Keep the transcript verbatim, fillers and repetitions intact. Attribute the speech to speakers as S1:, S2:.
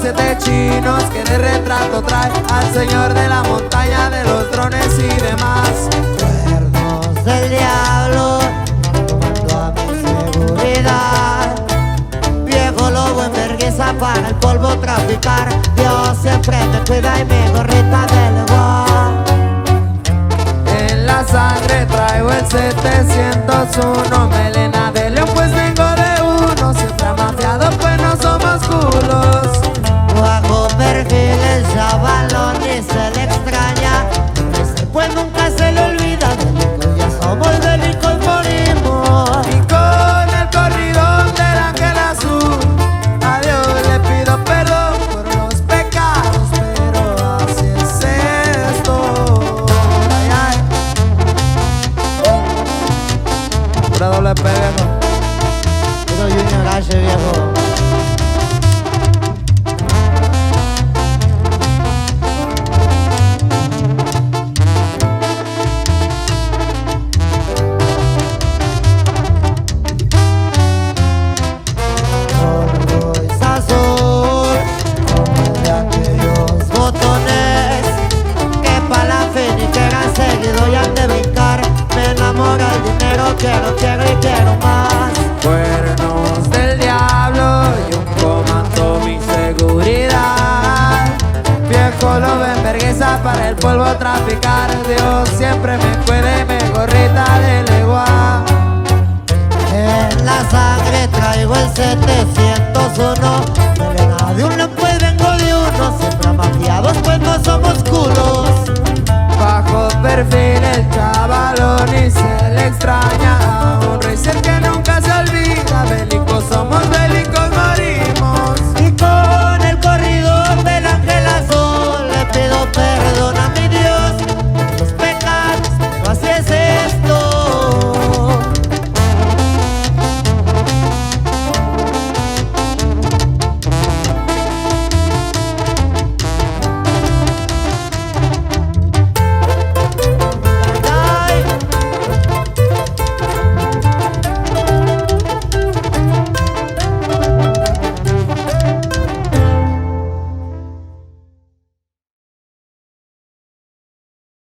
S1: siete chinos que de retrato trae al señor de la montaña de los drones y demás.
S2: Cuernos del diablo, tomando a mi seguridad. Viejo lobo en vergüenza para el polvo traficar. Dios siempre me cuida y mi gorrita de leguán.
S1: En la sangre traigo el setecientos uno, melena de león pues vengo de uno. Siempre amafiado pues no somos culos.
S2: Bajo perfil el chavalón y se le extraña. Ese pues nunca se le olvida. Delicos ya somos, delicos morimos.
S1: Y con el corrido del ángel azul, a Dios le pido perdón por los pecados, pero así es esto. Ay, ay. Pura doble P, viejo.
S2: Puro Junior H, viejo. Quiero, quiero y quiero más.
S1: Cuernos del diablo y un comando mi seguridad. Viejo lobo en vergüenza para el polvo traficar. Dios siempre me cuide, me gorrita de legua.
S2: En la sangre traigo el setecientos uno. Melena de un lampo y vengo de uno. Siempre amafiados pues no somos culos.
S1: Bajo perfil el chavalón y se le extraña.